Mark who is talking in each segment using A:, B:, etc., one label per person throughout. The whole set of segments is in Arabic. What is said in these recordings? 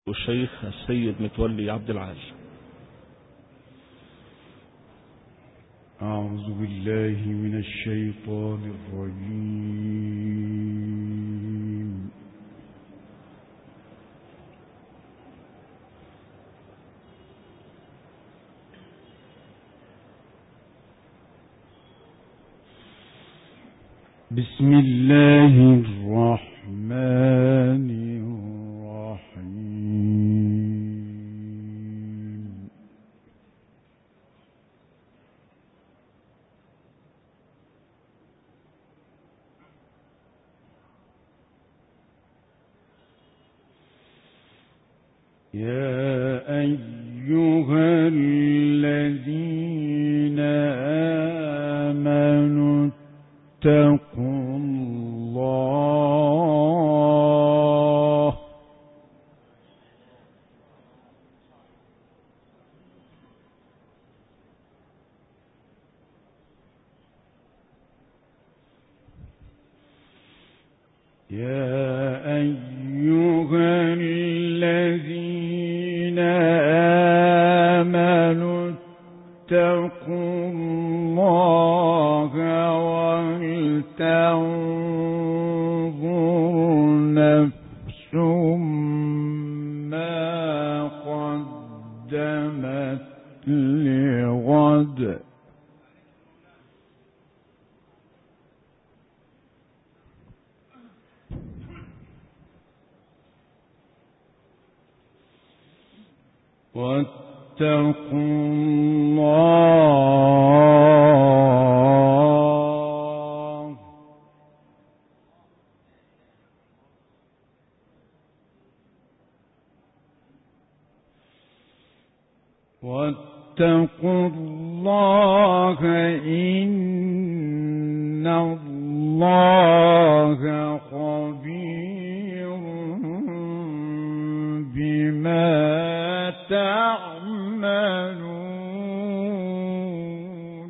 A: والشيخ السيد متولي عبد العال.
B: أعوذ بالله من الشيطان الرجيم. بسم الله الرحمن الرحيم. يا أيها الذين آمنوا اتقوا الله يا أيها الذين آمنوا اتقوا الله ولتنظر نفس ما قدمت لغد واتقوا الله إن الله خبير بما تعملون.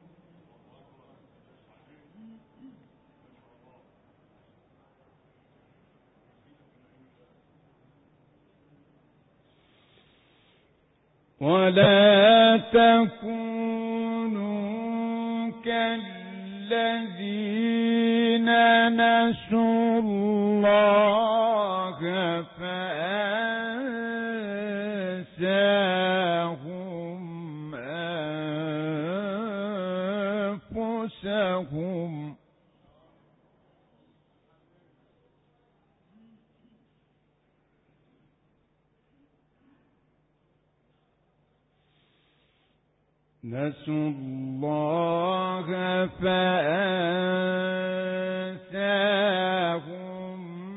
B: ولا تكونوا كالذين نسوا الله فأنساهم أنفسهم نسوا الله فأنساهم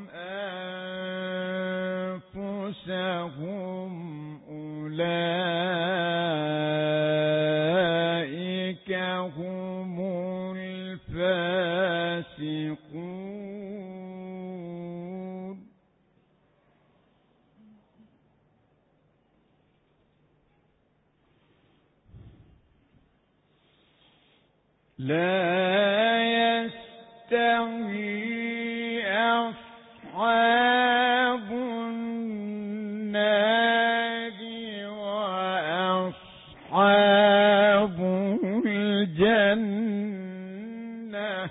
B: أنفسهم أولئك هم الفاسقون. لا يستوي أصحاب النار وأصحاب الجنة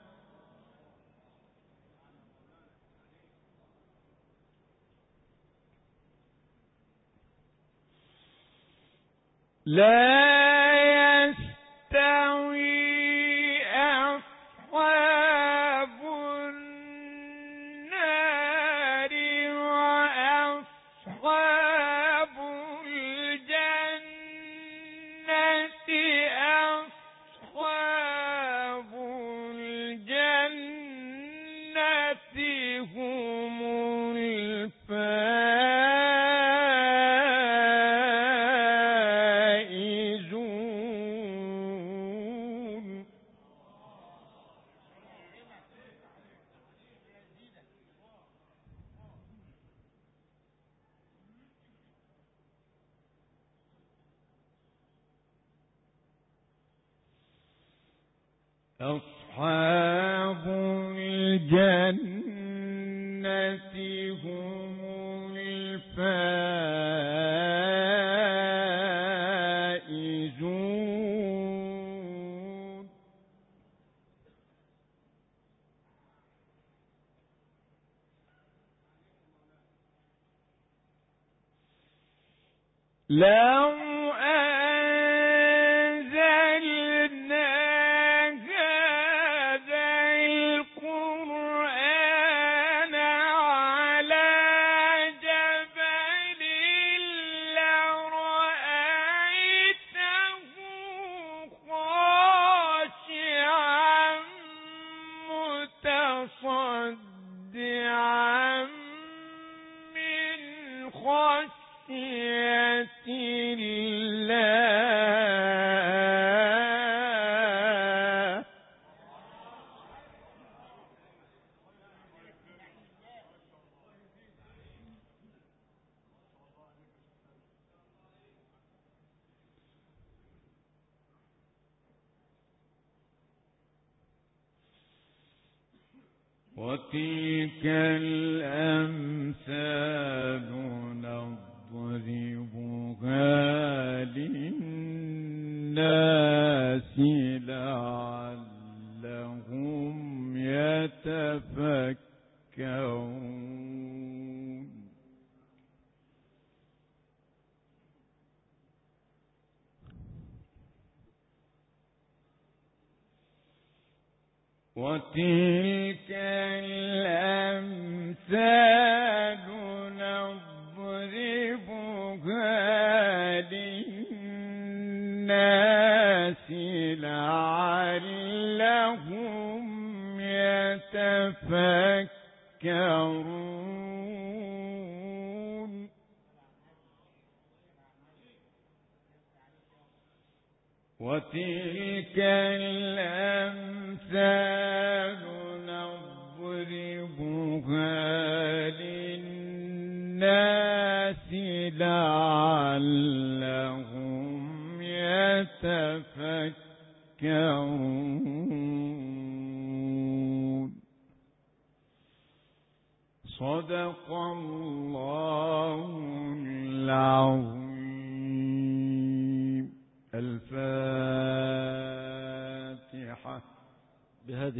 B: لا يستوي أصحاب النار وأصحاب الجنة أصحاب الجنة هم الفائزون. أصحاب الجنة هم الفائزون. لو أنزلنا هذا القرآن على جبل لرأيته خاشعا متصدعا من خشية الله. وتلك الأمثال نضربها للناس لعلهم يتفكرون. وتلك الأمثال نضربها للناس لعلهم يتفكرون. وتلك الأمثال نضربها للناس لعلهم يتفكرون. صدق الله العظيم.